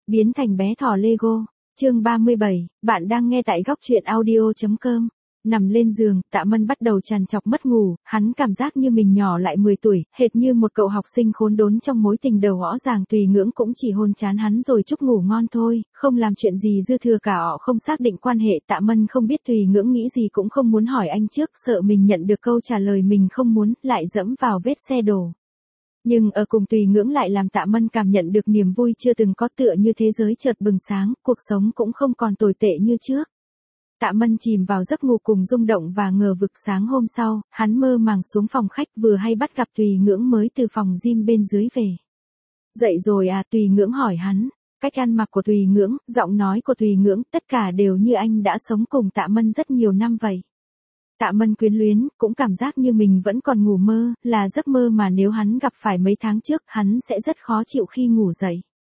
Biến thành bé thỏ Lego. Chương 37, bạn đang nghe tại góc truyện audio.com. Nằm lên giường, Tạ Mân bắt đầu trằn trọc mất ngủ, hắn cảm giác như mình nhỏ lại 10 tuổi, hệt như một cậu học sinh khốn đốn trong mối tình đầu gõ ràng. Tùy Ngưỡng cũng chỉ hôn chán hắn rồi chúc ngủ ngon thôi, không làm chuyện gì dư thừa cả. Họ không xác định quan hệ. Tạ Mân không biết Tùy Ngưỡng nghĩ gì, cũng không muốn hỏi anh trước, sợ mình nhận được câu trả lời mình không muốn, lại dẫm vào vết xe đổ. Nhưng ở cùng Tùy Ngưỡng lại làm Tạ Mân cảm nhận được niềm vui chưa từng có, tựa như thế giới chợt bừng sáng, cuộc sống cũng không còn tồi tệ như trước. Tạ Mân chìm vào giấc ngủ cùng rung động và ngờ vực. Sáng hôm sau, hắn mơ màng xuống phòng khách, vừa hay bắt gặp Tùy Ngưỡng mới từ phòng gym bên dưới về. Dậy rồi à? Tùy Ngưỡng hỏi hắn. Cách ăn mặc của Tùy Ngưỡng, giọng nói của Tùy Ngưỡng, tất cả đều như anh đã sống cùng Tạ Mân rất nhiều năm vậy. Tạ Mân quyến luyến, cũng cảm giác như mình vẫn còn ngủ mơ, là giấc mơ mà nếu hắn gặp phải mấy tháng trước, hắn sẽ rất khó chịu khi ngủ dậy.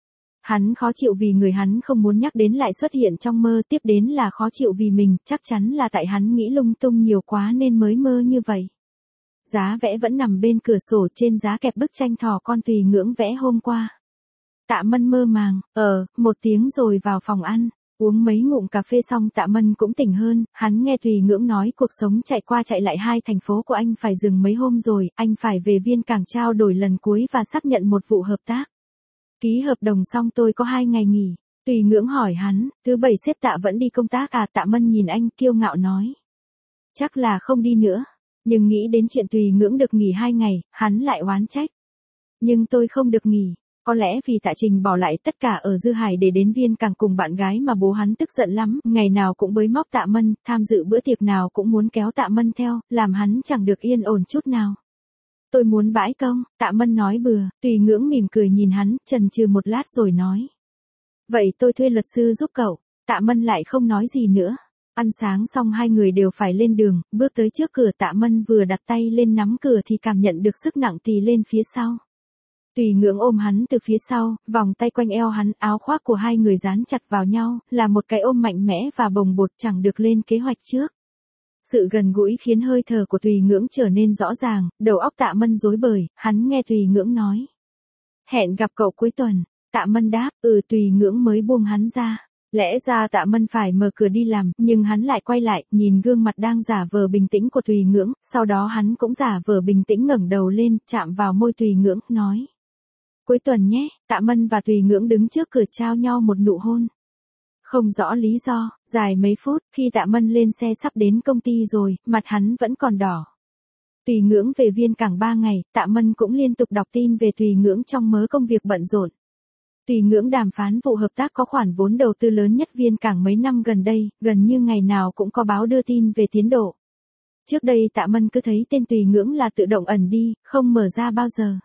Hắn khó chịu vì người hắn không muốn nhắc đến lại xuất hiện trong mơ, tiếp đến là khó chịu vì mình, chắc chắn là tại hắn nghĩ lung tung nhiều quá nên mới mơ như vậy. Giá vẽ vẫn nằm bên cửa sổ, trên giá kẹp bức tranh thỏ con Tùy Ngưỡng vẽ hôm qua. Tạ Mân mơ màng, một tiếng rồi vào phòng ăn. Uống mấy ngụm cà phê xong Tạ Mân cũng tỉnh hơn, hắn nghe Tùy Ngưỡng nói cuộc sống chạy qua chạy lại hai thành phố của anh phải dừng mấy hôm rồi, anh phải về Viên Cảng trao đổi lần cuối và xác nhận một vụ hợp tác. Ký hợp đồng xong tôi có 2 ngày nghỉ. Tùy Ngưỡng hỏi hắn, thứ bảy sếp Tạ vẫn đi công tác à? Tạ Mân nhìn anh kiêu ngạo nói. Chắc là không đi nữa. Nhưng nghĩ đến chuyện Tùy Ngưỡng được nghỉ 2 ngày, hắn lại oán trách. Nhưng tôi không được nghỉ. Có lẽ vì Tạ Trình bỏ lại tất cả ở Dư Hải để đến Viên Cảng cùng bạn gái mà bố hắn tức giận lắm, ngày nào cũng bới móc Tạ Mân, tham dự bữa tiệc nào cũng muốn kéo Tạ Mân theo, làm hắn chẳng được yên ổn chút nào. Tôi muốn bãi công, Tạ Mân nói bừa. Tùy Ngưỡng mỉm cười nhìn hắn, chần chừ một lát rồi nói. Vậy tôi thuê luật sư giúp cậu. Tạ Mân lại không nói gì nữa. Ăn sáng xong hai người đều phải lên đường, bước tới trước cửa. Tạ Mân vừa đặt tay lên nắm cửa thì cảm nhận được sức nặng tì lên phía sau. Tùy Ngưỡng ôm hắn từ phía sau, vòng tay quanh eo hắn, áo khoác của hai người dán chặt vào nhau, là một cái ôm mạnh mẽ và bồng bột, chẳng được lên kế hoạch trước. Sự gần gũi khiến hơi thở của Tùy Ngưỡng trở nên rõ ràng, đầu óc Tạ Mân rối bời, hắn nghe Tùy Ngưỡng nói. Hẹn gặp cậu cuối tuần. Tạ Mân đáp, Tùy Ngưỡng mới buông hắn ra. Lẽ ra Tạ Mân phải mở cửa đi làm, nhưng hắn lại quay lại, nhìn gương mặt đang giả vờ bình tĩnh của Tùy Ngưỡng, sau đó hắn cũng giả vờ bình tĩnh ngẩng đầu lên, chạm vào môi Tùy Ngưỡng, nói. Cuối tuần nhé. Tạ Mân và Tùy Ngưỡng đứng trước cửa trao nhau một nụ hôn. Không rõ lý do, dài mấy phút, khi Tạ Mân lên xe sắp đến công ty rồi, mặt hắn vẫn còn đỏ. Tùy Ngưỡng về Viên Cảng 3 ngày, Tạ Mân cũng liên tục đọc tin về Tùy Ngưỡng trong mớ công việc bận rộn. Tùy Ngưỡng đàm phán vụ hợp tác có khoản vốn đầu tư lớn nhất Viên Cảng mấy năm gần đây, gần như ngày nào cũng có báo đưa tin về tiến độ. Trước đây Tạ Mân cứ thấy tên Tùy Ngưỡng là tự động ẩn đi, không mở ra bao giờ.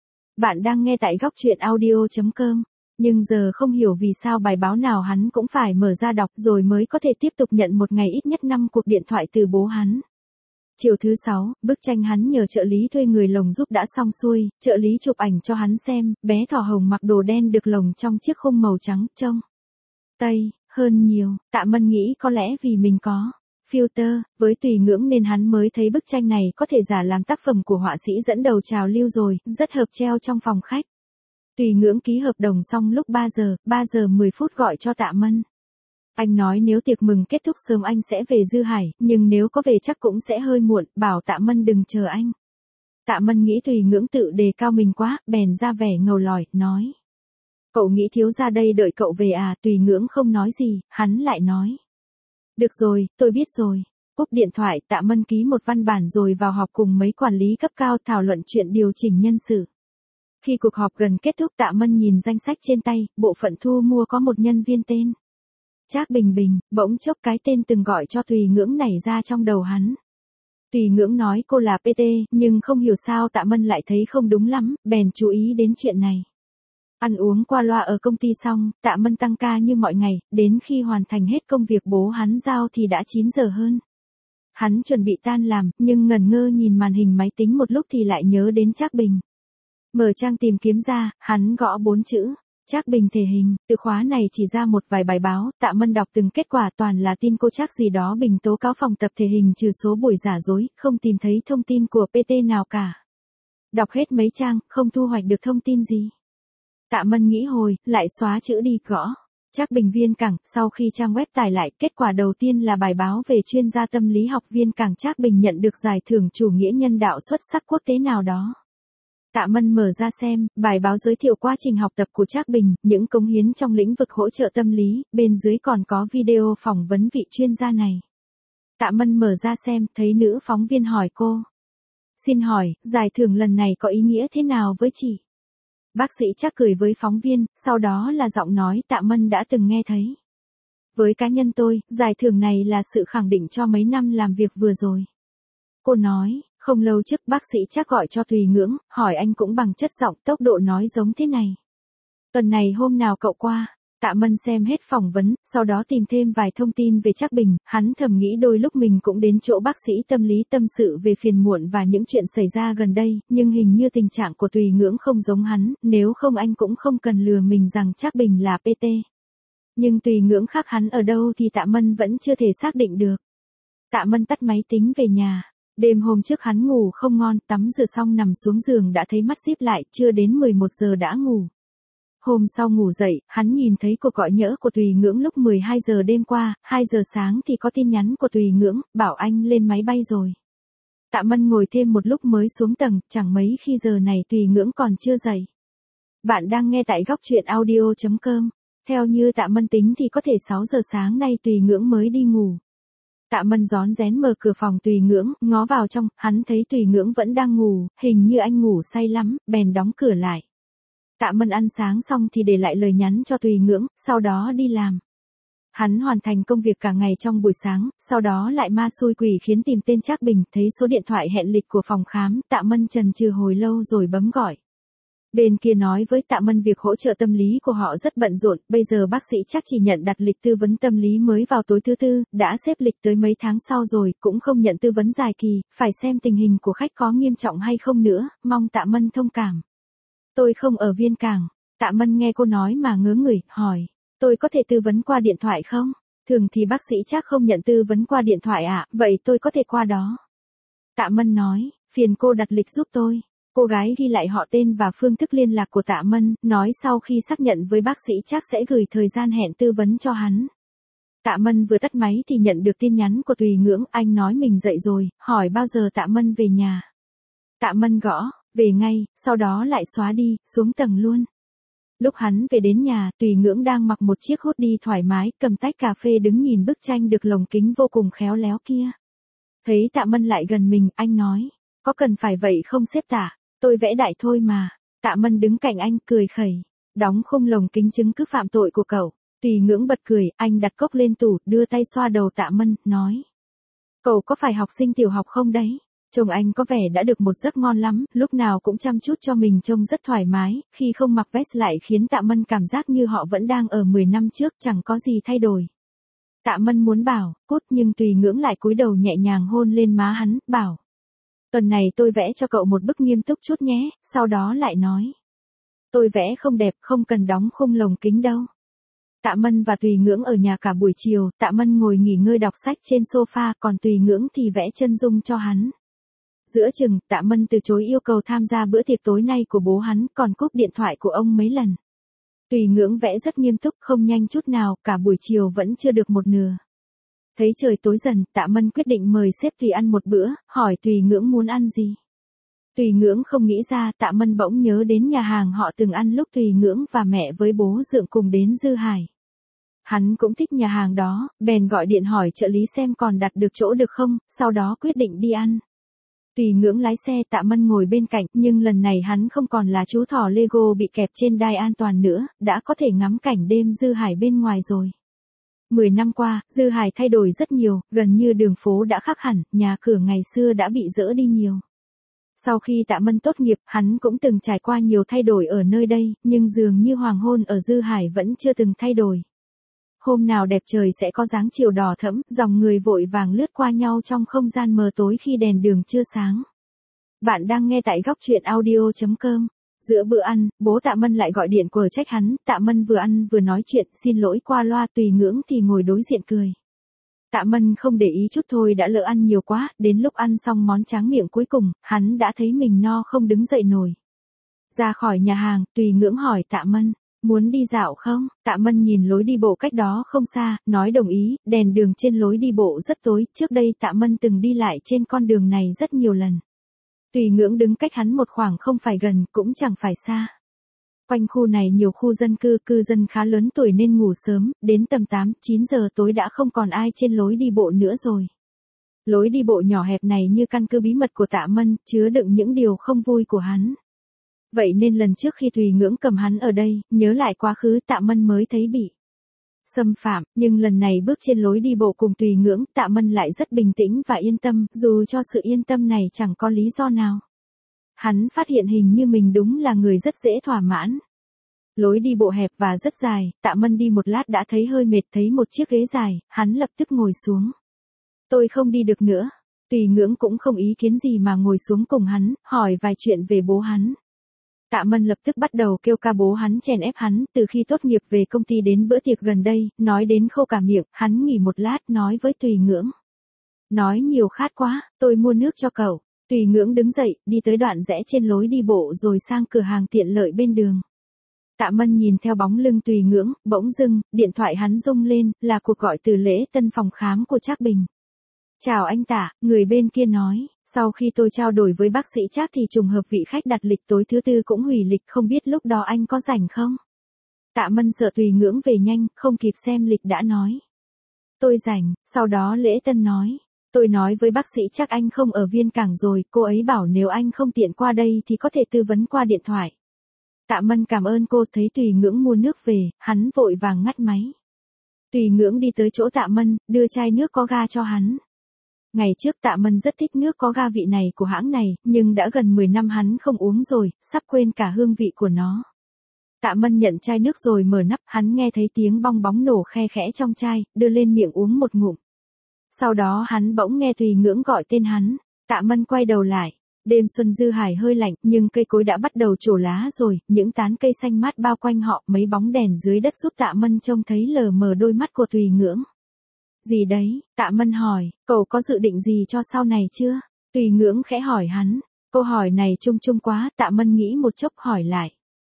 Bạn đang nghe tại góc truyện audio.com. Nhưng giờ không hiểu vì sao bài báo nào hắn cũng phải mở ra đọc rồi mới có thể tiếp tục nhận một ngày ít nhất 5 cuộc điện thoại từ bố hắn. Chiều thứ 6, bức tranh hắn nhờ trợ lý thuê người lồng giúp đã xong xuôi, trợ lý chụp ảnh cho hắn xem, bé thỏ hồng mặc đồ đen được lồng trong chiếc khung màu trắng, trông tây hơn nhiều. Tạ Mân nghĩ có lẽ vì mình có filter với Tùy Ngưỡng nên hắn mới thấy bức tranh này có thể giả làm tác phẩm của họa sĩ dẫn đầu trào lưu rồi, rất hợp treo trong phòng khách. Tùy Ngưỡng ký hợp đồng xong lúc 3 giờ 10 phút gọi cho Tạ Mân. Anh nói nếu tiệc mừng kết thúc sớm anh sẽ về Dư Hải, nhưng nếu có về chắc cũng sẽ hơi muộn, bảo Tạ Mân đừng chờ anh. Tạ Mân nghĩ Tùy Ngưỡng tự đề cao mình quá, bèn ra vẻ ngầu lòi, nói. Cậu nghĩ thiếu gia đây đợi cậu về à? Tùy Ngưỡng không nói gì, hắn lại nói. Được rồi, tôi biết rồi. Cúp điện thoại, Tạ Mân ký một văn bản rồi vào họp cùng mấy quản lý cấp cao thảo luận chuyện điều chỉnh nhân sự. Khi cuộc họp gần kết thúc Tạ Mân nhìn danh sách trên tay, bộ phận thu mua có một nhân viên tên Trác Bình Bình, bỗng chốc cái tên từng gọi cho Tùy Ngưỡng nảy ra trong đầu hắn. Tùy Ngưỡng nói cô là PT, nhưng không hiểu sao Tạ Mân lại thấy không đúng lắm, bèn chú ý đến chuyện này. Ăn uống qua loa ở công ty xong, Tạ Mân tăng ca như mọi ngày, đến khi hoàn thành hết công việc bố hắn giao thì đã 9 giờ hơn. Hắn chuẩn bị tan làm, nhưng ngẩn ngơ nhìn màn hình máy tính một lúc thì lại nhớ đến Trác Bình. Mở trang tìm kiếm ra, hắn gõ 4 chữ. Trác Bình thể hình, từ khóa này chỉ ra một vài bài báo, Tạ Mân đọc từng kết quả toàn là tin cô Trác gì đó Bình tố cáo phòng tập thể hình trừ số buổi giả dối, không tìm thấy thông tin của PT nào cả. Đọc hết mấy trang, không thu hoạch được thông tin gì. Tạ Mân nghĩ hồi, lại xóa chữ đi, gõ. Trác Bình Viên Cảng, sau khi trang web tải lại, kết quả đầu tiên là bài báo về chuyên gia tâm lý học Viên Cảng Trác Bình nhận được giải thưởng chủ nghĩa nhân đạo xuất sắc quốc tế nào đó. Tạ Mân mở ra xem, bài báo giới thiệu quá trình học tập của Trác Bình, những cống hiến trong lĩnh vực hỗ trợ tâm lý, bên dưới còn có video phỏng vấn vị chuyên gia này. Tạ Mân mở ra xem, thấy nữ phóng viên hỏi cô. Xin hỏi, giải thưởng lần này có ý nghĩa thế nào với chị? Bác sĩ Trác cười với phóng viên, sau đó là giọng nói Tạ Mân đã từng nghe thấy. Với cá nhân tôi, giải thưởng này là sự khẳng định cho mấy năm làm việc vừa rồi. Cô nói, không lâu trước bác sĩ Trác gọi cho Tùy Ngưỡng, hỏi anh cũng bằng chất giọng tốc độ nói giống thế này. Tuần này hôm nào cậu qua? Tạ Mân xem hết phỏng vấn, sau đó tìm thêm vài thông tin về Trác Bình, hắn thầm nghĩ đôi lúc mình cũng đến chỗ bác sĩ tâm lý tâm sự về phiền muộn và những chuyện xảy ra gần đây, nhưng hình như tình trạng của Tùy Ngưỡng không giống hắn, nếu không anh cũng không cần lừa mình rằng Trác Bình là PT. Nhưng Tùy Ngưỡng khác hắn ở đâu thì Tạ Mân vẫn chưa thể xác định được. Tạ Mân tắt máy tính về nhà. Đêm hôm trước hắn ngủ không ngon, tắm rửa xong nằm xuống giường đã thấy mắt díp lại, chưa đến 11 giờ đã ngủ. Hôm sau ngủ dậy, hắn nhìn thấy cuộc gọi nhỡ của Tùy Ngưỡng lúc 12 giờ đêm qua, 2 giờ sáng thì có tin nhắn của Tùy Ngưỡng, bảo anh lên máy bay rồi. Tạ Mân ngồi thêm một lúc mới xuống tầng, chẳng mấy khi giờ này Tùy Ngưỡng còn chưa dậy. Bạn đang nghe tại góc truyện audio.com. Theo như Tạ Mân tính thì có thể 6 giờ sáng nay Tùy Ngưỡng mới đi ngủ. Tạ Mân rón rén mở cửa phòng Tùy Ngưỡng, ngó vào trong, hắn thấy Tùy Ngưỡng vẫn đang ngủ, hình như anh ngủ say lắm, bèn đóng cửa lại. Tạ Mân ăn sáng xong thì để lại lời nhắn cho Tùy Ngưỡng, sau đó đi làm. Hắn hoàn thành công việc cả ngày trong buổi sáng, sau đó lại ma xui quỷ khiến tìm tên Trác Bình, thấy số điện thoại hẹn lịch của phòng khám, Tạ Mân chần chừ hồi lâu rồi bấm gọi. Bên kia nói với Tạ Mân việc hỗ trợ tâm lý của họ rất bận rộn, bây giờ bác sĩ Trác chỉ nhận đặt lịch tư vấn tâm lý mới vào tối thứ tư, đã xếp lịch tới mấy tháng sau rồi, cũng không nhận tư vấn dài kỳ, phải xem tình hình của khách có nghiêm trọng hay không nữa, mong Tạ Mân thông cảm. Tôi không ở Viên Cảng. Tạ Mân nghe cô nói mà ngớ người, hỏi, tôi có thể tư vấn qua điện thoại không? Thường thì bác sĩ Trác không nhận tư vấn qua điện thoại ạ, vậy tôi có thể qua đó. Tạ Mân nói, phiền cô đặt lịch giúp tôi. Cô gái ghi lại họ tên và phương thức liên lạc của Tạ Mân, nói sau khi xác nhận với bác sĩ Trác sẽ gửi thời gian hẹn tư vấn cho hắn. Tạ Mân vừa tắt máy thì nhận được tin nhắn của Tùy Ngưỡng, anh nói mình dậy rồi, hỏi bao giờ Tạ Mân về nhà. Tạ Mân gõ, về ngay, sau đó lại xóa đi, xuống tầng luôn. Lúc hắn về đến nhà, Tùy Ngưỡng đang mặc một chiếc hoodie thoải mái, cầm tách cà phê đứng nhìn bức tranh được lồng kính vô cùng khéo léo kia. Thấy Tạ Mân lại gần mình, anh nói, có cần phải vậy không sếp Tạ? Tôi vẽ đại thôi mà. Tạ Mân đứng cạnh anh, cười khẩy. Đóng khung lồng kính chứng cứ phạm tội của cậu. Tùy Ngưỡng bật cười, anh đặt cốc lên tủ, đưa tay xoa đầu Tạ Mân, nói. Cậu có phải học sinh tiểu học không đấy? Chồng anh có vẻ đã được một giấc ngon lắm, lúc nào cũng chăm chút cho mình trông rất thoải mái, khi không mặc vest lại khiến Tạ Mân cảm giác như họ vẫn đang ở 10 năm trước, chẳng có gì thay đổi. Tạ Mân muốn bảo, cút, nhưng Tùy Ngưỡng lại cúi đầu nhẹ nhàng hôn lên má hắn, bảo. Tuần này tôi vẽ cho cậu một bức nghiêm túc chút nhé, sau đó lại nói. Tôi vẽ không đẹp, không cần đóng khung lồng kính đâu. Tạ Mân và Tùy Ngưỡng ở nhà cả buổi chiều, Tạ Mân ngồi nghỉ ngơi đọc sách trên sofa, còn Tùy Ngưỡng thì vẽ chân dung cho hắn. Giữa chừng, Tạ Mân từ chối yêu cầu tham gia bữa tiệc tối nay của bố hắn, còn cúp điện thoại của ông mấy lần. Tùy Ngưỡng vẽ rất nghiêm túc, không nhanh chút nào, cả buổi chiều vẫn chưa được một nửa. Thấy trời tối dần, Tạ Mân quyết định mời sếp Tùy ăn một bữa, hỏi Tùy Ngưỡng muốn ăn gì. Tùy Ngưỡng không nghĩ ra, Tạ Mân bỗng nhớ đến nhà hàng họ từng ăn lúc Tùy Ngưỡng và mẹ với bố Dượng cùng đến Dư Hải. Hắn cũng thích nhà hàng đó, bèn gọi điện hỏi trợ lý xem còn đặt được chỗ được không, sau đó quyết định đi ăn. Tùy Ngưỡng lái xe, Tạ Mân ngồi bên cạnh, nhưng lần này hắn không còn là chú thỏ Lego bị kẹp trên đai an toàn nữa, đã có thể ngắm cảnh đêm Dư Hải bên ngoài rồi. 10 năm qua, Dư Hải thay đổi rất nhiều, gần như đường phố đã khác hẳn, nhà cửa ngày xưa đã bị dỡ đi nhiều. Sau khi Tạ Mân tốt nghiệp, hắn cũng từng trải qua nhiều thay đổi ở nơi đây, nhưng dường như hoàng hôn ở Dư Hải vẫn chưa từng thay đổi. Hôm nào đẹp trời sẽ có dáng chiều đỏ thẫm, dòng người vội vàng lướt qua nhau trong không gian mờ tối khi đèn đường chưa sáng. Bạn đang nghe tại góc truyện audio.com. Giữa bữa ăn, bố Tạ Mân lại gọi điện quở trách hắn, Tạ Mân vừa ăn vừa nói chuyện, xin lỗi qua loa, Tùy Ngưỡng thì ngồi đối diện cười. Tạ Mân không để ý chút thôi đã lỡ ăn nhiều quá, đến lúc ăn xong món tráng miệng cuối cùng, hắn đã thấy mình no không đứng dậy nổi. Ra khỏi nhà hàng, Tùy Ngưỡng hỏi Tạ Mân, muốn đi dạo không? Tạ Mân nhìn lối đi bộ cách đó không xa, nói đồng ý, đèn đường trên lối đi bộ rất tối, trước đây Tạ Mân từng đi lại trên con đường này rất nhiều lần. Tùy Ngưỡng đứng cách hắn một khoảng không phải gần, cũng chẳng phải xa. Quanh khu này nhiều khu dân cư dân khá lớn tuổi nên ngủ sớm, đến tầm 8-9 giờ tối đã không còn ai trên lối đi bộ nữa rồi. Lối đi bộ nhỏ hẹp này như căn cứ bí mật của Tạ Mân, chứa đựng những điều không vui của hắn. Vậy nên lần trước khi Tùy Ngưỡng cầm hắn ở đây, nhớ lại quá khứ Tạ Mân mới thấy bị xâm phạm, nhưng lần này bước trên lối đi bộ cùng Tùy Ngưỡng, Tạ Mân lại rất bình tĩnh và yên tâm, dù cho sự yên tâm này chẳng có lý do nào. Hắn phát hiện hình như mình đúng là người rất dễ thỏa mãn. Lối đi bộ hẹp và rất dài, Tạ Mân đi một lát đã thấy hơi mệt, thấy một chiếc ghế dài, hắn lập tức ngồi xuống. Tôi không đi được nữa. Tùy Ngưỡng cũng không ý kiến gì mà ngồi xuống cùng hắn, hỏi vài chuyện về bố hắn. Tạ Mân lập tức bắt đầu kêu ca bố hắn chèn ép hắn, từ khi tốt nghiệp về công ty đến bữa tiệc gần đây, nói đến khô cả miệng, hắn nghỉ một lát nói với Tùy Ngưỡng. Nói nhiều khát quá, tôi mua nước cho cậu. Tùy Ngưỡng đứng dậy, đi tới đoạn rẽ trên lối đi bộ rồi sang cửa hàng tiện lợi bên đường. Tạ Mân nhìn theo bóng lưng Tùy Ngưỡng, bỗng dưng, điện thoại hắn rung lên, là cuộc gọi từ lễ tân phòng khám của Trác Bình. Chào anh Tạ, người bên kia nói, sau khi tôi trao đổi với bác sĩ Trác thì trùng hợp vị khách đặt lịch tối thứ tư cũng hủy lịch, không biết lúc đó anh có rảnh không? Tạ Mân sợ Tùy Ngưỡng về nhanh, không kịp xem lịch đã nói. Tôi rảnh, sau đó lễ tân nói. Tôi nói với bác sĩ Trác anh không ở Viên Cảng rồi, cô ấy bảo nếu anh không tiện qua đây thì có thể tư vấn qua điện thoại. Tạ Mân cảm ơn cô, thấy Tùy Ngưỡng mua nước về, hắn vội vàng ngắt máy. Tùy Ngưỡng đi tới chỗ Tạ Mân, đưa chai nước có ga cho hắn. Ngày trước Tạ Mân rất thích nước có ga vị này của hãng này, nhưng đã gần 10 năm hắn không uống rồi, sắp quên cả hương vị của nó. Tạ Mân nhận chai nước rồi mở nắp, hắn nghe thấy tiếng bong bóng nổ khe khẽ trong chai, đưa lên miệng uống một ngụm. Sau đó hắn bỗng nghe Tùy Ngưỡng gọi tên hắn, Tạ Mân quay đầu lại. Đêm xuân dư hải hơi lạnh, nhưng cây cối đã bắt đầu trổ lá rồi, những tán cây xanh mát bao quanh họ, mấy bóng đèn dưới đất giúp Tạ Mân trông thấy lờ mờ đôi mắt của Tùy Ngưỡng. Gì đấy? Tạ Mân hỏi, cậu có dự định gì cho sau này chưa? Tùy Ngưỡng khẽ hỏi hắn, câu hỏi này chung chung quá, Tạ Mân nghĩ một chốc hỏi lại.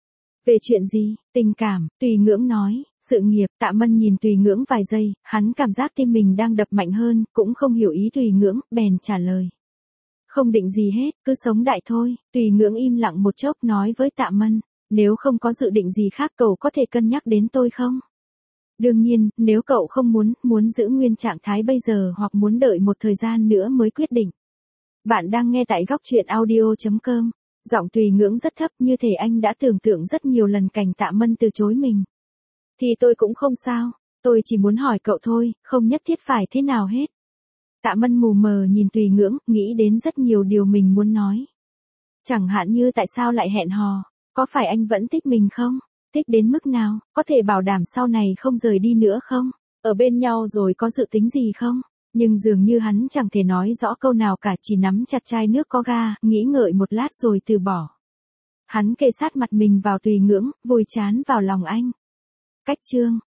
Về chuyện gì? Tình cảm, Tùy Ngưỡng nói, sự nghiệp, Tạ Mân nhìn Tùy Ngưỡng vài giây, hắn cảm giác tim mình đang đập mạnh hơn, cũng không hiểu ý Tùy Ngưỡng, bèn trả lời. Không định gì hết, cứ sống đại thôi. Tùy Ngưỡng im lặng một chốc nói với Tạ Mân, nếu không có dự định gì khác cậu có thể cân nhắc đến tôi không? Đương nhiên, nếu cậu không muốn giữ nguyên trạng thái bây giờ hoặc muốn đợi một thời gian nữa mới quyết định. Bạn đang nghe tại góc truyện audio.com. Giọng Tùy Ngưỡng rất thấp, như thể anh đã tưởng tượng rất nhiều lần cảnh Tạ Mân từ chối mình. Thì tôi cũng không sao, tôi chỉ muốn hỏi cậu thôi, không nhất thiết phải thế nào hết. Tạ Mân mù mờ nhìn Tùy Ngưỡng, nghĩ đến rất nhiều điều mình muốn nói. Chẳng hạn như tại sao lại hẹn hò, có phải anh vẫn thích mình không? Thích đến mức nào, có thể bảo đảm sau này không rời đi nữa không? Ở bên nhau rồi có dự tính gì không? Nhưng dường như hắn chẳng thể nói rõ câu nào cả, chỉ nắm chặt chai nước có ga, nghĩ ngợi một lát rồi từ bỏ. Hắn kề sát mặt mình vào Tùy Ngưỡng, vùi trán vào lòng anh. Cách chương